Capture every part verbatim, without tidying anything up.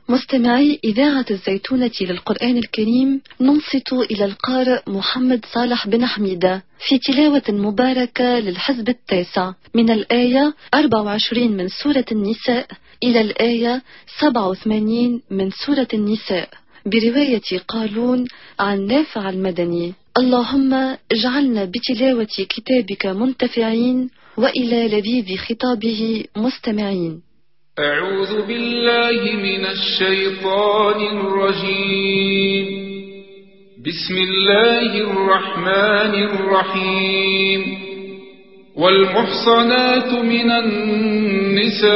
مستمعي إذاعة الزيتونة للقرآن الكريم، ننصت إلى القارئ محمد صالح بن حميدة في تلاوة مباركة للحزب التاسع من الآية أربعة وعشرين من سورة النساء إلى الآية سبعة وثمانين من سورة النساء برواية قالون عن نافع المدني. اللهم اجعلنا بتلاوة كتابك منتفعين وإلى لذيذ خطابه مستمعين. أعوذ بالله من الشيطان الرجيم. بسم الله الرحمن الرحيم. والمحصنات من النساء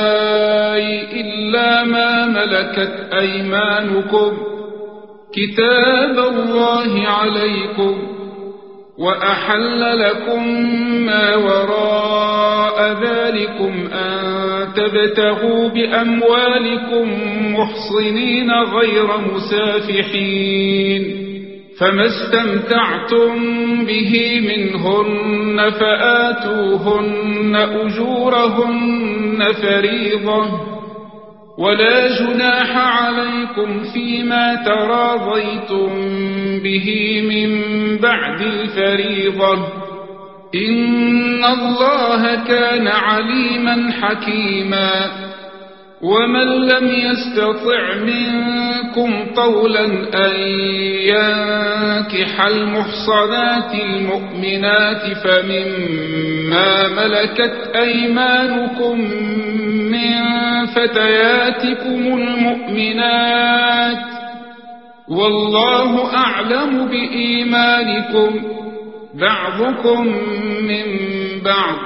إلا ما ملكت أيمانكم كتاب الله عليكم، وأحل لكم ما وراء ذلكم أن تبتغوا بأموالكم محصنين غير مسافحين، فما استمتعتم به منهن فآتوهن أجورهن فريضة، ولا جناح عليكم فيما تراضيتم به من بعد الفريضة، إن الله كان عليما حكيما. ومن لم يستطع منكم طولا أن ينكح المحصنات المؤمنات فمما ملكت أيمانكم من فتياتكم المؤمنات، والله أعلم بإيمانكم، بعضكم من بعض،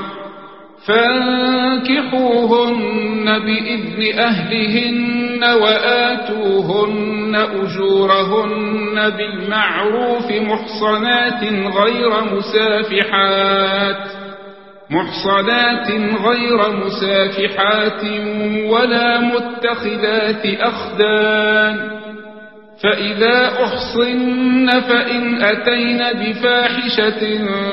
فانكحوهن بإذن أهلهن وآتوهن أجورهن بالمعروف محصنات غير مسافحات محصنات غير مسافحات ولا متخذات أخدان، فإذا أحصن فإن أتين بفاحشة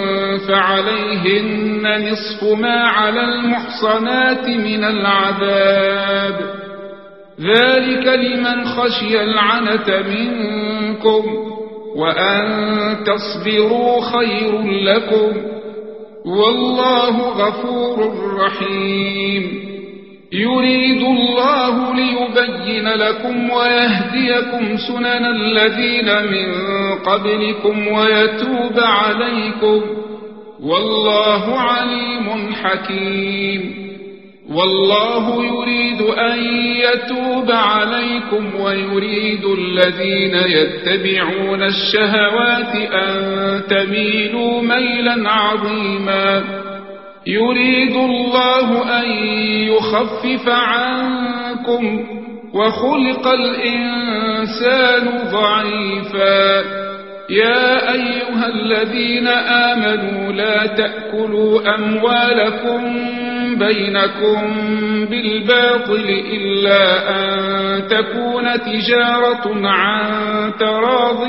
فعليهن نصف ما على المحصنات من العذاب، ذلك لمن خشي العنة منكم، وأن تصبروا خير لكم، والله غفور رحيم. يريد الله ليبين لكم ويهديكم سنن الذين من قبلكم ويتوب عليكم، والله عليم حكيم. والله يريد أن يتوب عليكم ويريد الذين يتبعون الشهوات أن تميلوا ميلا عظيما. يريد الله أن يخفف عنكم وخلق الإنسان ضعيفا. يا أيها الذين آمنوا لا تأكلوا أموالكم بينكم بالباطل إلا أن تكون تجارة عن تراض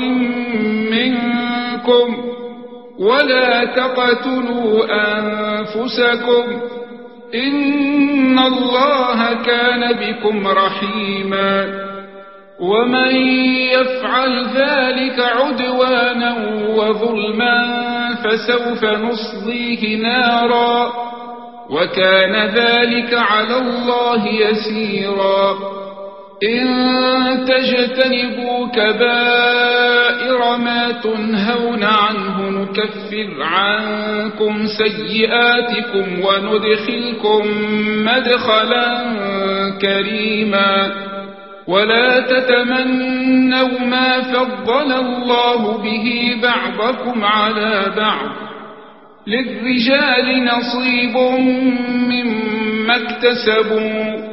منكم، ولا تقتلوا أنفسكم إن الله كان بكم رحيما. ومن يفعل ذلك عدوانا وظلما فسوف نصليه نارا، وكان ذلك على الله يسيرا. إن تجتنبوا كبائر ما تنهون عنه نكفر عنكم سيئاتكم وندخلكم مدخلا كريما. ولا تتمنوا ما فضل الله به بعضكم على بعض، للرجال نصيب مما اكتسبوا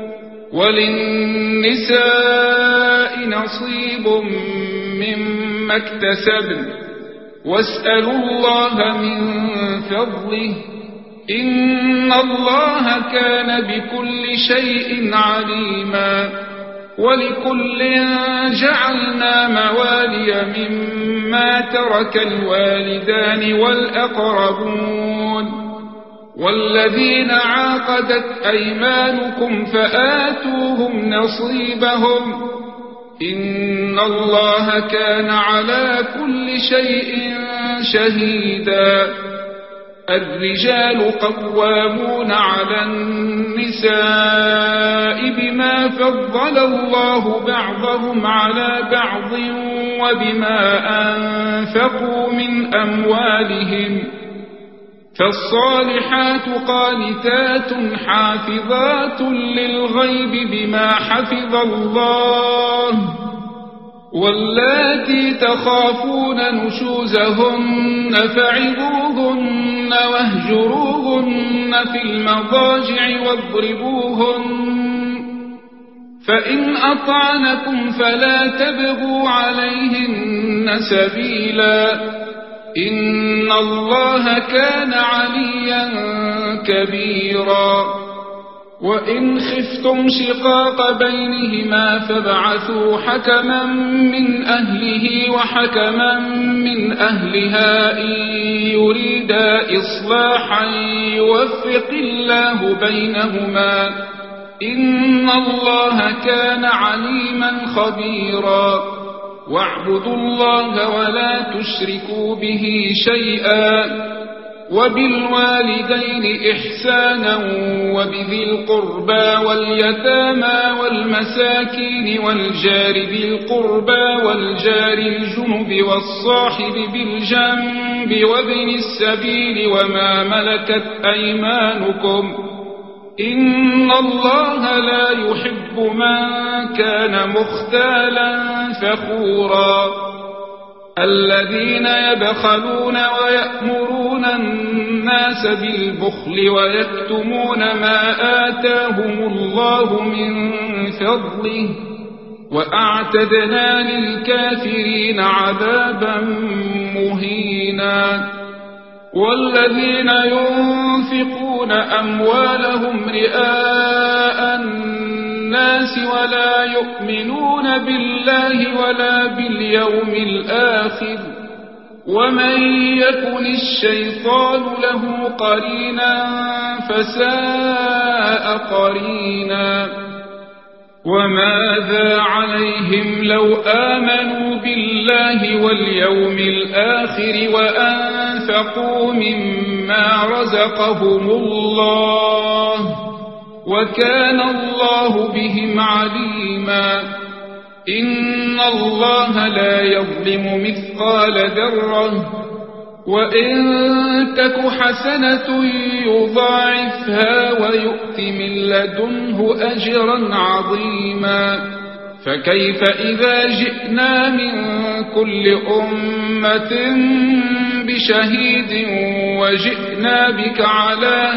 وللنساء نصيب مما اكتسبن، واسألوا الله من فضله إن الله كان بكل شيء عليما. ولكل جعلنا موالي مما ترك الوالدان والأقربون والذين عاقدت أيمانكم فآتوهم نصيبهم إن الله كان على كل شيء شهيدا. الرجال قوامون على النساء بما فضل الله بعضهم على بعض وبما أنفقوا من أموالهم، فالصالحات قانتات حافظات للغيب بما حفظ الله، واللاتي تخافون نشوزهن فعظوهن واهجروهن في المضاجع واضربوهن، فإن أطعنكم فلا تبغوا عليهن سبيلا إن الله كان عليا كبيرا. وإن خفتم شقاق بينهما فابعثوا حكما من أهله وحكما من أهلها إن يريدا إصلاحا يوفق الله بينهما إن الله كان عليما خبيرا. واعبدوا الله ولا تشركوا به شيئا وبالوالدين إحسانا وبذي القربى واليتامى والمساكين والجار ذي القربى والجار الجنب والصاحب بالجنب وابن السبيل وما ملكت أيمانكم إن الله لا يحب من كان مختالا فخورا. الذين يبخلون ويأمرون الناس بالبخل ويكتمون ما آتاهم الله من فضله وأعتدنا للكافرين عذابا مهينا. والذين ينفقون أموالهم رئاء الناس ولا يؤمنون بالله ولا باليوم الآخر ومن يكن الشيطان له قرينا فساء قرينا. وماذا عليهم لو آمنوا بالله واليوم الآخر وأنفقوا مما رزقهم الله وكان الله بهم عليما. إن الله لا يظلم مثقال ذرة وإن تك حسنة يضاعفها ويؤت من لدنه أجرا عظيما. فكيف إذا جئنا من كل أمة بشهيد وجئنا بك على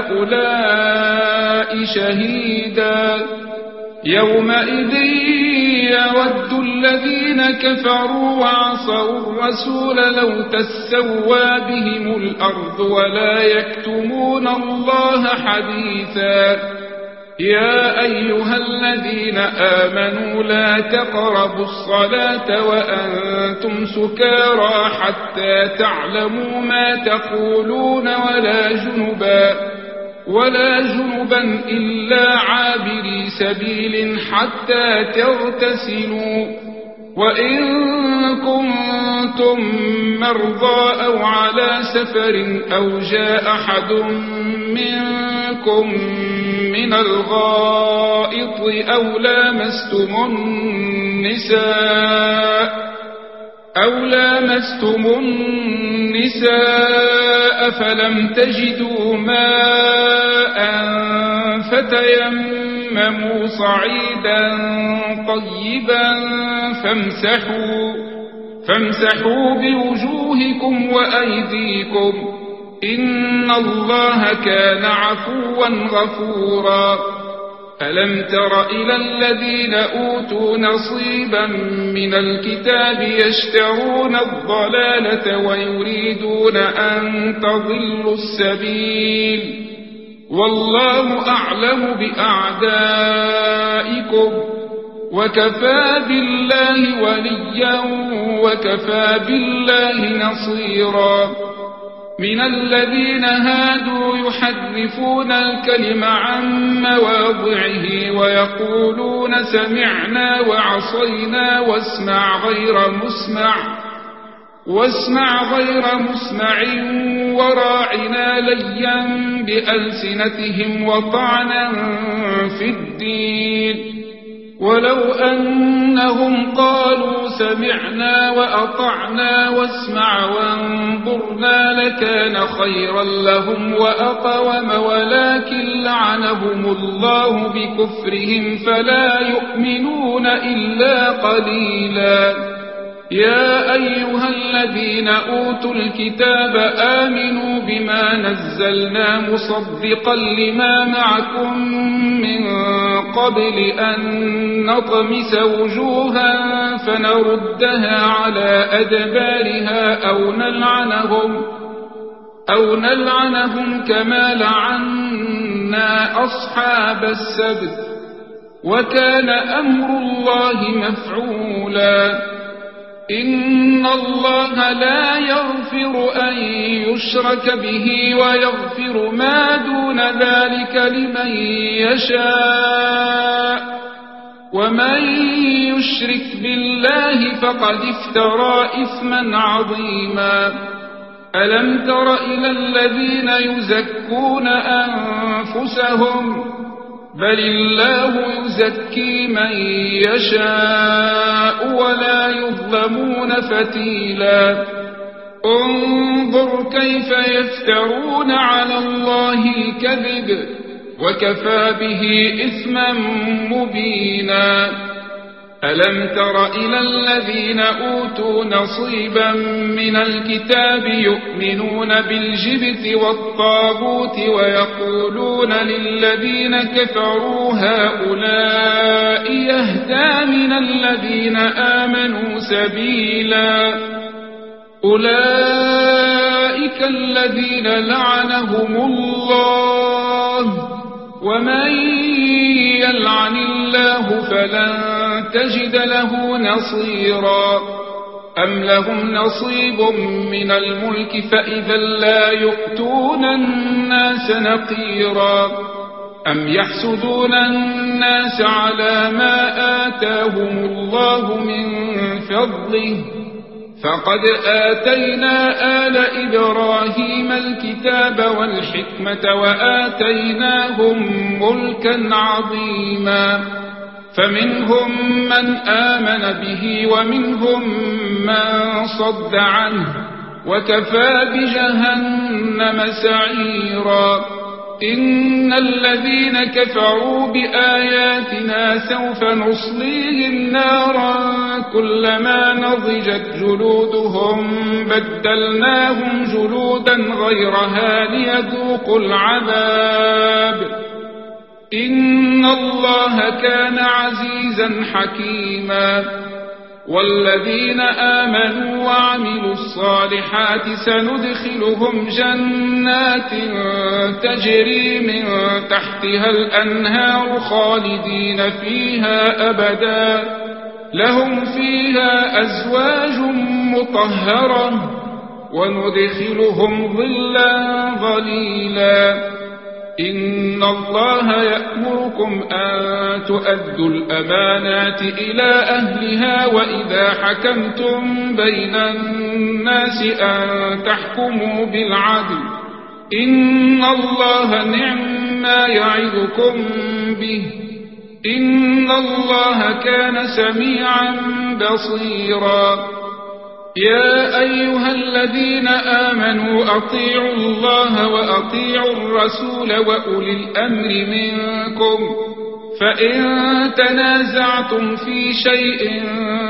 هؤلاء شهيدا. يومئذ يود الذين كفروا وعصوا الرسول لو تسوى بهم الأرض ولا يكتمون الله حديثا. يا أيها الذين آمنوا لا تقربوا الصلاة وأنتم سكارى حتى تعلموا ما تقولون ولا جنبا ولا جنبا إلا عابري سبيل حتى تغتسلوا. وإن كنتم مرضى أو على سفر أو جاء أحد منكم من الغائط أو لامستم النساء أو لامستم النساء فلم تجدوا ماء فتيمموا صعيدا طيبا فامسحوا فامسحوا بوجوهكم وأيديكم إن الله كان عفوا غفورا. ألم تر إلى الذين أوتوا نصيبا من الكتاب يشترون الضلالة ويريدون أن تضلوا السبيل والله أعلم بأعدائكم وكفى بالله وليا وكفى بالله نصيرا. من الذين هادوا يحرفون الكلم عن مواضعه ويقولون سمعنا وعصينا واسمع غير مسمع واسمع غير مسمع وراعنا ليا بألسنتهم وطعنا في الدين ولو أنهم قالوا سمعنا وأطعنا واسمع وانظرنا لكان خيرا لهم وأقوم ولكن لعنهم الله بكفرهم فلا يؤمنون إلا قليلا. يا أيها الذين أوتوا الكتاب آمنوا بما نزلنا مصدقا لما معكم من قبل أن نطمس وجوها فنردها على أدبارها أو نلعنهم أو نلعنهم كما لعنا أصحاب السبت وكان أمر الله مفعولا. إن الله لا يغفر أن يشرك به ويغفر ما دون ذلك لمن يشاء ومن يشرك بالله فقد افترى إثما عظيما. ألم تر إلى الذين يزكون أنفسهم بل الله يزكي من يشاء ولا يظلمون فتيلا. انظر كيف يفترون على الله الكذب وكفى به إثما مبينا. ألم تر إلى الذين أوتوا نصيبا من الكتاب يؤمنون بالجبت والطاغوت ويقولون للذين كفروا هؤلاء يهدى من الذين آمنوا سبيلا. أولئك الذين لعنهم الله ومن يلعن الله فلن تجد له نصيرا. أم لهم نصيب من الملك فإذا لا يؤتون الناس نقيرا. أم يحسدون الناس على ما آتاهم الله من فضله فقد آتينا آل إبراهيم الكتاب والحكمة وآتيناهم ملكا عظيما. فمنهم من آمن به ومنهم من صد عنه وكفى بجهنم سعيرا. إن الذين كفروا بآياتنا سوف نصليهم نارا كلما نضجت جلودهم بدلناهم جلودا غيرها ليذوقوا العذاب إن الله كان عزيزا حكيما. والذين آمنوا وعملوا الصالحات سندخلهم جنات تجري من تحتها الأنهار خالدين فيها أبدا لهم فيها أزواج مطهرة وندخلهم ظلا ظليلا. إن الله يأمركم أن تؤدوا الأمانات إلى أهلها وإذا حكمتم بين الناس أن تحكموا بالعدل إن الله نعم ما يعظكم به إن الله كان سميعا بصيرا. يا أيها الذين آمنوا أطيعوا الله وأطيعوا الرسول وأولي الأمر منكم فإن تنازعتم في شيء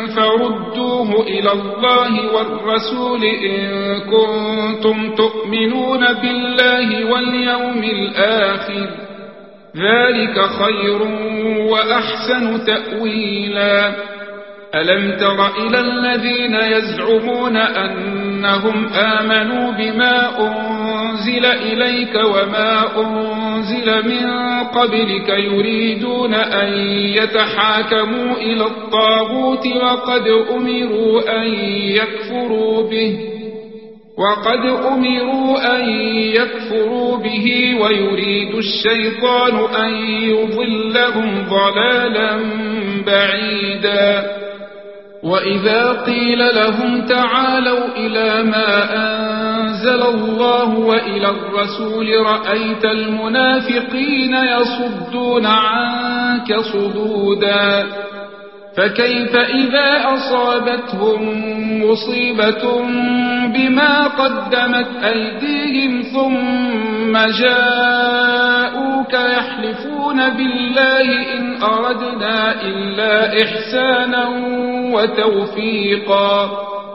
فردوه إلى الله والرسول إن كنتم تؤمنون بالله واليوم الآخر ذلك خير وأحسن تأويلا. ألم تر إلى الذين يزعمون أنهم آمنوا بما أنزل إليك وما أنزل من قبلك يريدون أن يتحاكموا إلى الطاغوت وقد أمروا أن يكفروا به وقد أمروا أن يكفروا به ويريد الشيطان أن يضلهم ضلالا بعيدا وإذا قيل لهم تعالوا إلى ما أنزل الله وإلى الرسول رأيت المنافقين يصدون عنك صدودا فكيف إذا أصابتهم مصيبة بما قدمت أيديهم ثم جاءوك يحلفون بالله إن أردنا إلا إحسانا وتوفيقا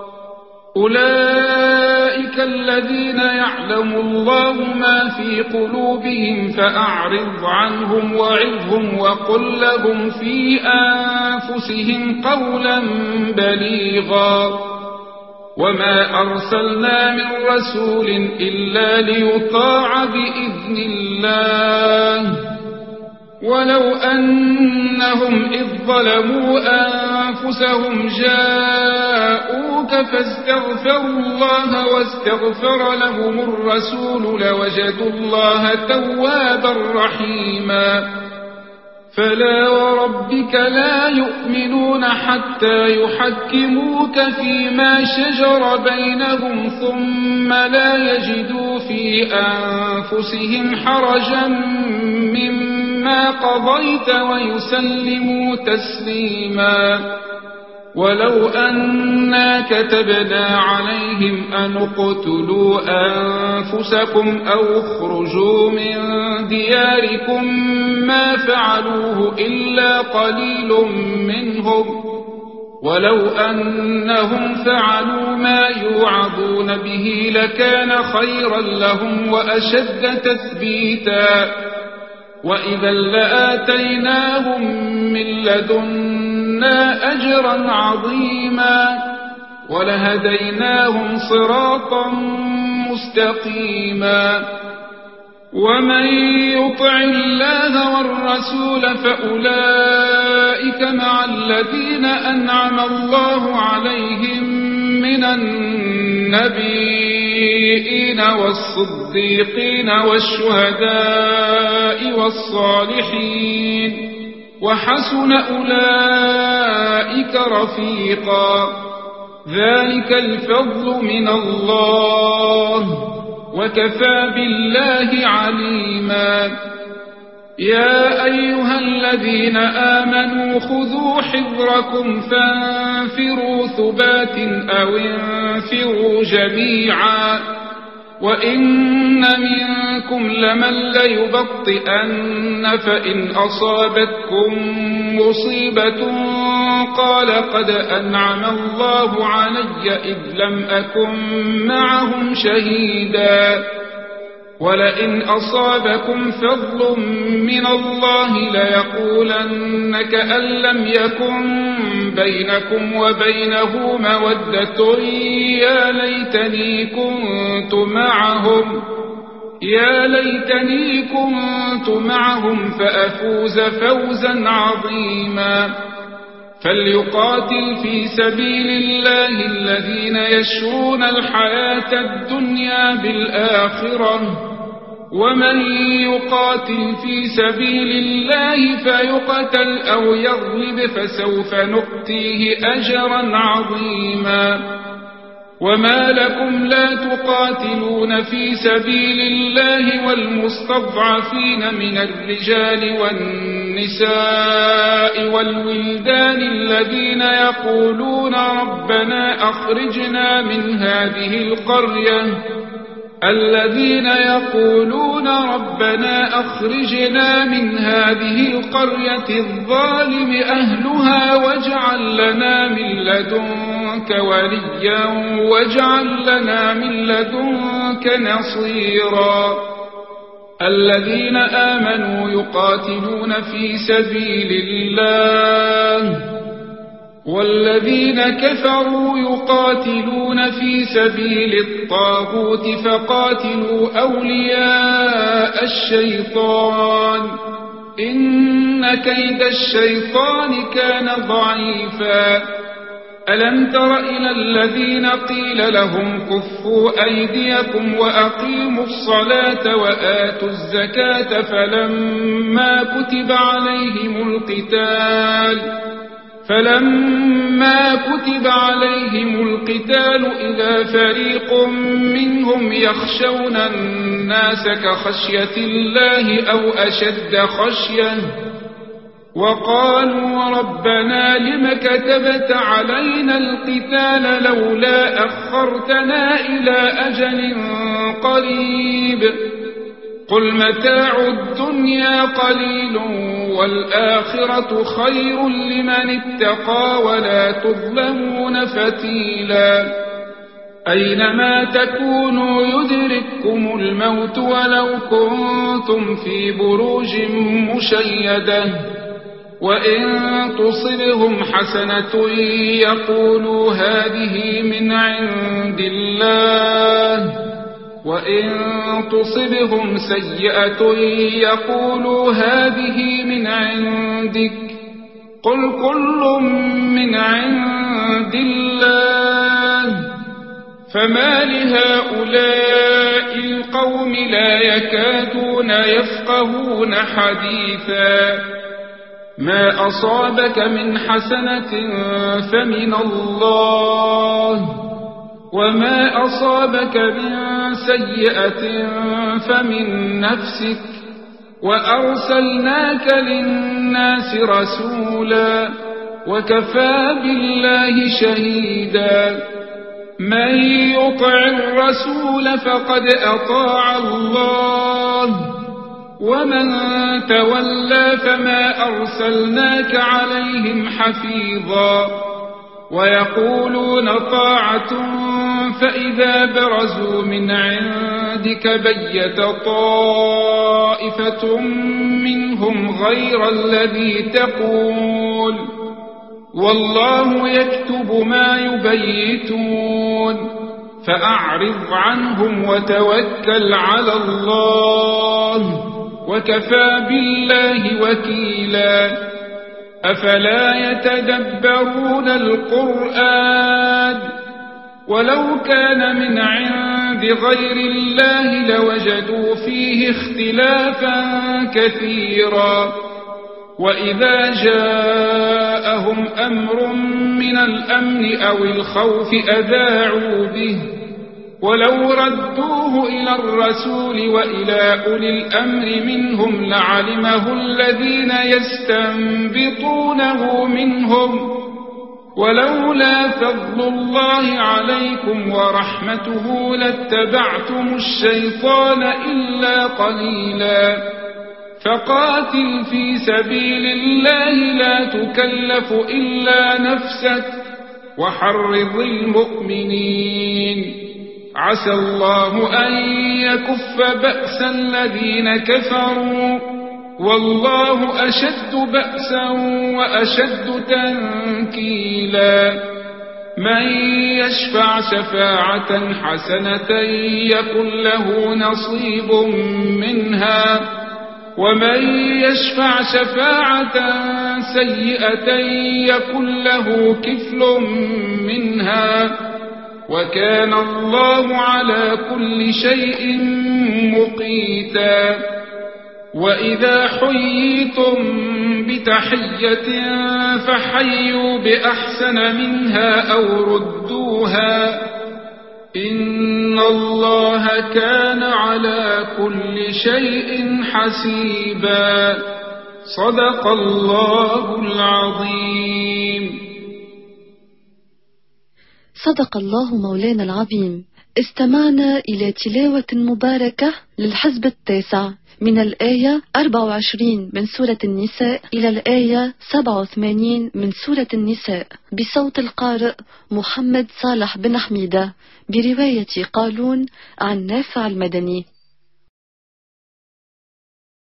أولئك الذين يعلم الله ما في قلوبهم فأعرض عنهم وعظهم وقل لهم في أنفسهم قولا بليغا وما أرسلنا من رسول إلا ليطاع بإذن الله ولو أنهم إذ ظلموا أنفسهم جاءوك فاستغفروا الله واستغفر لهم الرسول لوجدوا الله توابا رحيما فلا وربك لا يؤمنون حتى يحكموك فيما شجر بينهم ثم لا يجدوا في أنفسهم حرجا مما قضيت ويسلموا تسليما ولو أنا كتبنا عليهم أن اقتلوا أنفسكم أو اخرجوا من دياركم ما فعلوه إلا قليل منهم ولو أنهم فعلوا ما يوعظون به لكان خيرا لهم وأشد تثبيتا وإذا لآتيناهم من لدنا أجرا عظيما ولهديناهم صراطا مستقيما ومن يطع الله والرسول فأولئك مع الذين أنعم الله عليهم من النبيين والصديقين والشهداء والصالحين وحسن أولئك رفيقا ذلك الفضل من الله وكفى بالله عليما يا أيها الذين آمنوا خذوا حذركم فانفروا ثبات أو انفروا جميعا وإن منكم لمن ليبطئن فإن أصابتكم مصيبة قال قد أنعم الله علي إذ لم أكن معهم شهيدا ولئن أصابكم فضل من الله ليقولن كأن لم يكن بينكم وبينه مودة يا ليتني كنت معهم يا ليتني كنت معهم فأفوز فوزا عظيما فليقاتل في سبيل الله الذين يشرون الحياة الدنيا بالآخرة ومن يقاتل في سبيل الله فيقتل أو يغلب فسوف نؤتيه أجرا عظيما وما لكم لا تقاتلون في سبيل الله والمستضعفين من الرجال والنساء والولدان الذين يقولون ربنا أخرجنا من هذه القرية الذين يقولون ربنا أخرجنا من هذه القرية الظالم أهلها واجعل لنا من لدنك وليا واجعل لنا من لدنك نصيرا الذين آمنوا يقاتلون في سبيل الله والذين كفروا يقاتلون في سبيل الطاغوت فقاتلوا أولياء الشيطان إن كيد الشيطان كان ضعيفا ألم تر إلى الذين قيل لهم كفوا أيديكم وأقيموا الصلاة وآتوا الزكاة فلما كتب عليهم القتال فلما كتب عليهم القتال إذا فريق منهم يخشون الناس كخشية الله أو أشد خشية وقالوا ربنا لم كتبت علينا القتال لولا أخرتنا إلى أجل قريب قل متاع الدنيا قليل والآخرة خير لمن اتقى ولا تظلمون فتيلا أينما تكونوا يدرككم الموت ولو كنتم في بروج مشيدة وإن تصبهم حسنة يقولوا هذه من عند الله وإن تصبهم سيئة يقولوا هذه من عندك قل كل من عند الله فما لهؤلاء القوم لا يكادون يفقهون حديثا ما أصابك من حسنة فمن الله وما أصابك من سيئة فمن نفسك وأرسلناك للناس رسولا وكفى بالله شهيدا من يطع الرسول فقد أطاع الله ومن تولى فما أرسلناك عليهم حفيظا ويقولون طاعة فإذا برزوا من عندك بيت طائفة منهم غير الذي تقول والله يكتب ما يبيتون فأعرض عنهم وتوكل على الله وكفى بالله وكيلا أفلا يتدبرون القرآن ولو كان من عند غير الله لوجدوا فيه اختلافا كثيرا وإذا جاءهم أمر من الأمن أو الخوف أذاعوا به ولو ردوه إلى الرسول وإلى أولي الأمر منهم لعلمه الذين يستنبطونه منهم ولولا فضل الله عليكم ورحمته لاتبعتم الشيطان إلا قليلا فقاتل في سبيل الله لا تكلف إلا نفسك وحرض المؤمنين عسى الله أن يكف بأس الذين كفروا والله أشد بأسا وأشد تنكيلا من يشفع شفاعة حسنة يكن له نصيب منها ومن يشفع شفاعة سيئة يكن له كفل منها وكان الله على كل شيء مقيتا وإذا حييتم بتحية فحيوا بأحسن منها أو ردوها إن الله كان على كل شيء حسيبا صدق الله العظيم. صدق الله مولانا العظيم. استمعنا إلى تلاوة مباركة للحزب التاسع من الآية أربعة وعشرين من سورة النساء إلى الآية سبعة وثمانين من سورة النساء بصوت القارئ محمد صالح بن حميدة برواية قالون عن نافع المدني.